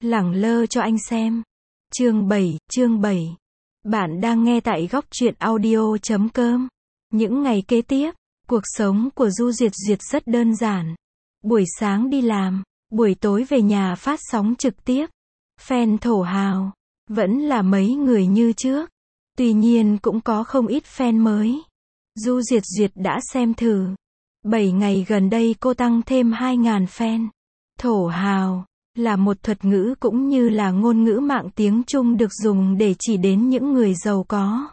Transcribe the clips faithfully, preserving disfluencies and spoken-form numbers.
Lẳng lơ cho anh xem. Chương bảy, chương bảy. Bạn đang nghe tại góc truyện audio chấm com. Những ngày kế tiếp, cuộc sống của Du Duyệt Duyệt rất đơn giản. Buổi sáng đi làm, buổi tối về nhà phát sóng trực tiếp. Fan thổ hào, vẫn là mấy người như trước. Tuy nhiên cũng có không ít fan mới. Du Duyệt Duyệt đã xem thử. bảy ngày gần đây cô tăng thêm hai nghìn fan. Thổ hào là một thuật ngữ cũng như là ngôn ngữ mạng tiếng Trung được dùng để chỉ đến những người giàu có.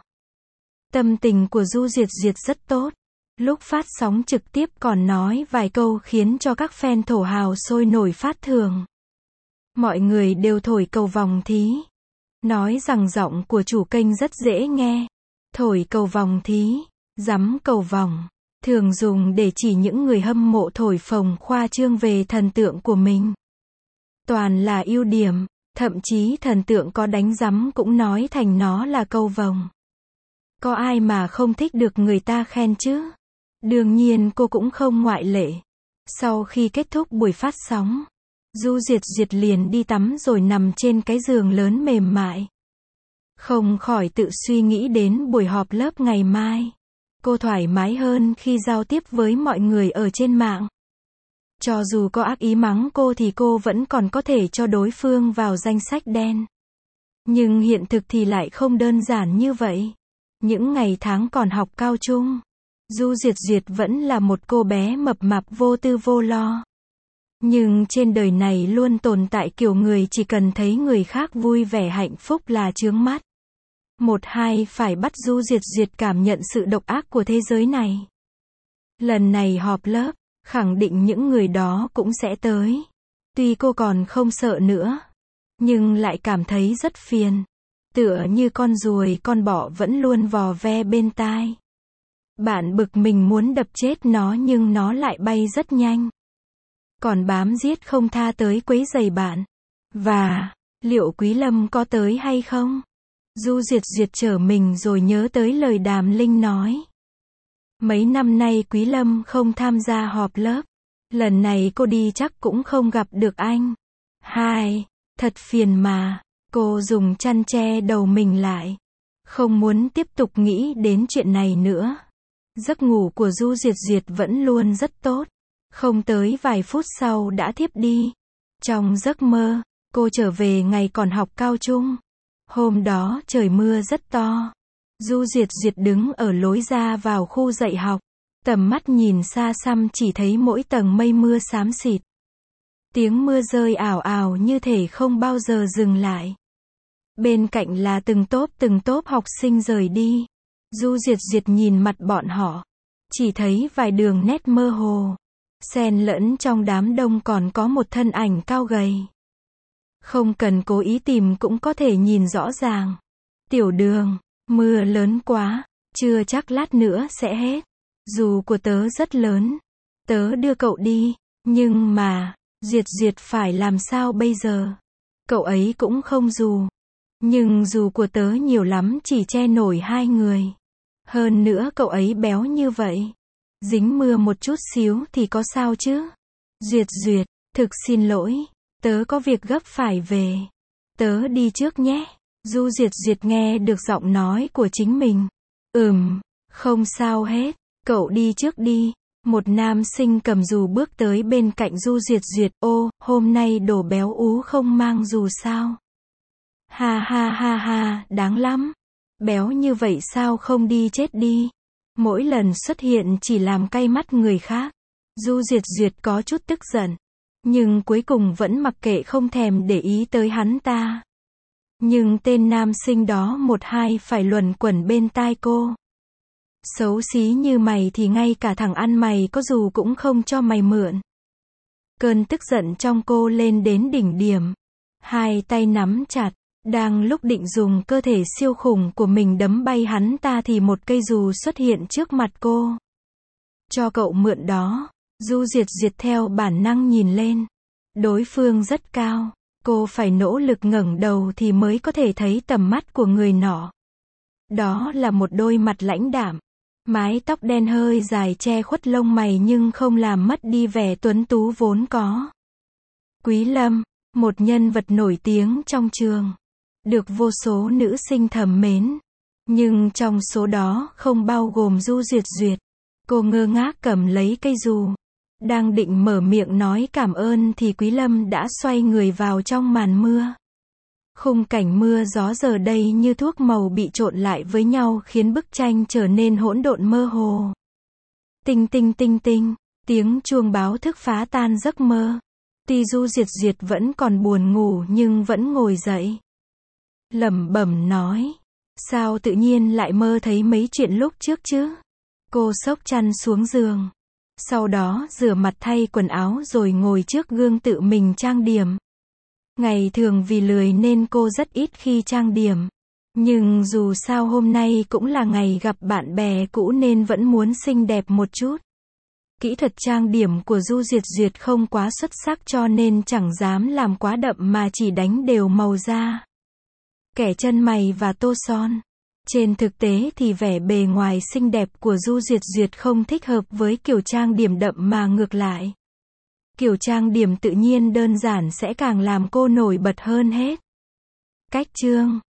Tâm tình của Du Duyệt Duyệt rất tốt. Lúc phát sóng trực tiếp còn nói vài câu khiến cho các fan thổ hào sôi nổi phát thưởng. Mọi người đều thổi cầu vòng thí. Nói rằng giọng của chủ kênh rất dễ nghe. Thổi cầu vòng thí, rắm cầu vòng, thường dùng để chỉ những người hâm mộ thổi phồng khoa trương về thần tượng của mình. Toàn là ưu điểm, thậm chí thần tượng có đánh rắm cũng nói thành nó là câu vòng. Có ai mà không thích được người ta khen chứ? Đương nhiên cô cũng không ngoại lệ. Sau khi kết thúc buổi phát sóng, Du Duyệt Duyệt liền đi tắm rồi nằm trên cái giường lớn mềm mại. Không khỏi tự suy nghĩ đến buổi họp lớp ngày mai. Cô thoải mái hơn khi giao tiếp với mọi người ở trên mạng. Cho dù có ác ý mắng cô thì cô vẫn còn có thể cho đối phương vào danh sách đen. Nhưng hiện thực thì lại không đơn giản như vậy. Những ngày tháng còn học cao trung, Du Duyệt Duyệt vẫn là một cô bé mập mạp vô tư vô lo. Nhưng trên đời này luôn tồn tại kiểu người chỉ cần thấy người khác vui vẻ hạnh phúc là chướng mắt. Một hai phải bắt Du Duyệt Duyệt cảm nhận sự độc ác của thế giới này. Lần này họp lớp, khẳng định những người đó cũng sẽ tới. Tuy cô còn không sợ nữa, nhưng lại cảm thấy rất phiền. Tựa như con ruồi con bọ vẫn luôn vò ve bên tai. Bạn bực mình muốn đập chết nó nhưng nó lại bay rất nhanh. Còn bám giết không tha tới quấy rầy bạn. Và, liệu Quý Lâm có tới hay không? Du Duyệt Duyệt trở mình rồi nhớ tới lời Đàm Linh nói. Mấy năm nay Quý Lâm không tham gia họp lớp. Lần này cô đi chắc cũng không gặp được anh. Hai, thật phiền mà. Cô dùng chăn che đầu mình lại. Không muốn tiếp tục nghĩ đến chuyện này nữa. Giấc ngủ của Du Duyệt Duyệt vẫn luôn rất tốt. Không tới vài phút sau đã thiếp đi. Trong giấc mơ, cô trở về ngày còn học cao trung. Hôm đó trời mưa rất to. Du Duyệt Duyệt đứng ở lối ra vào khu dạy học. Tầm mắt nhìn xa xăm chỉ thấy mỗi tầng mây mưa xám xịt. Tiếng mưa rơi ào ào như thể không bao giờ dừng lại. Bên cạnh là từng tốp từng tốp học sinh rời đi. Du Duyệt Duyệt nhìn mặt bọn họ. Chỉ thấy vài đường nét mơ hồ. Xen lẫn trong đám đông còn có một thân ảnh cao gầy. Không cần cố ý tìm cũng có thể nhìn rõ ràng. Tiểu Đường, mưa lớn quá, chưa chắc lát nữa sẽ hết. Dù của tớ rất lớn, tớ đưa cậu đi, nhưng mà, Duyệt Duyệt phải làm sao bây giờ? Cậu ấy cũng không dù. Nhưng dù của tớ nhiều lắm chỉ che nổi hai người. Hơn nữa cậu ấy béo như vậy. Dính mưa một chút xíu thì có sao chứ? Duyệt Duyệt, thực xin lỗi, tớ có việc gấp phải về. Tớ đi trước nhé. Du Duyệt Duyệt nghe được giọng nói của chính mình. Ừm, không sao hết, cậu đi trước đi. Một nam sinh cầm dù bước tới bên cạnh Du Duyệt Duyệt. Ô, hôm nay đồ béo ú không mang dù sao? Ha ha ha ha, đáng lắm. Béo như vậy sao không đi chết đi? Mỗi lần xuất hiện chỉ làm cay mắt người khác. Du Duyệt Duyệt có chút tức giận. Nhưng cuối cùng vẫn mặc kệ không thèm để ý tới hắn ta. Nhưng tên nam sinh đó một hai phải luẩn quẩn bên tai cô. Xấu xí như mày thì ngay cả thằng ăn mày có dù cũng không cho mày mượn. Cơn tức giận trong cô lên đến đỉnh điểm. Hai tay nắm chặt. Đang lúc định dùng cơ thể siêu khủng của mình đấm bay hắn ta thì một cây dù xuất hiện trước mặt cô. Cho cậu mượn đó. Du Duyệt Duyệt theo bản năng nhìn lên. Đối phương rất cao. Cô phải nỗ lực ngẩng đầu thì mới có thể thấy tầm mắt của người nọ. Đó là một đôi mặt lãnh đạm. Mái tóc đen hơi dài che khuất lông mày nhưng không làm mất đi vẻ tuấn tú vốn có. Quý Lâm, Một nhân vật nổi tiếng trong trường, được vô số nữ sinh thầm mến. Nhưng trong số đó không bao gồm Du Duyệt Duyệt. Cô ngơ ngác cầm lấy cây dù. Đang định mở miệng nói cảm ơn thì Quý Lâm đã xoay người vào trong màn mưa. Khung cảnh mưa gió giờ đây như thuốc màu bị trộn lại với nhau khiến bức tranh trở nên hỗn độn mơ hồ. Tinh tinh tinh tinh, tiếng chuông báo thức phá tan giấc mơ. Tuy Du Duyệt Duyệt vẫn còn buồn ngủ nhưng vẫn ngồi dậy. Lẩm bẩm nói, sao tự nhiên lại mơ thấy mấy chuyện lúc trước chứ? Cô xốc chăn xuống giường. Sau đó rửa mặt thay quần áo rồi ngồi trước gương tự mình trang điểm. Ngày thường vì lười nên cô rất ít khi trang điểm. Nhưng dù sao hôm nay cũng là ngày gặp bạn bè cũ nên vẫn muốn xinh đẹp một chút. Kỹ thuật trang điểm của Du Duyệt Duyệt không quá xuất sắc cho nên chẳng dám làm quá đậm mà chỉ đánh đều màu da, kẻ chân mày và tô son. Trên thực tế thì vẻ bề ngoài xinh đẹp của Du Duyệt Duyệt không thích hợp với kiểu trang điểm đậm mà ngược lại. Kiểu trang điểm tự nhiên đơn giản sẽ càng làm cô nổi bật hơn hết. Cách chương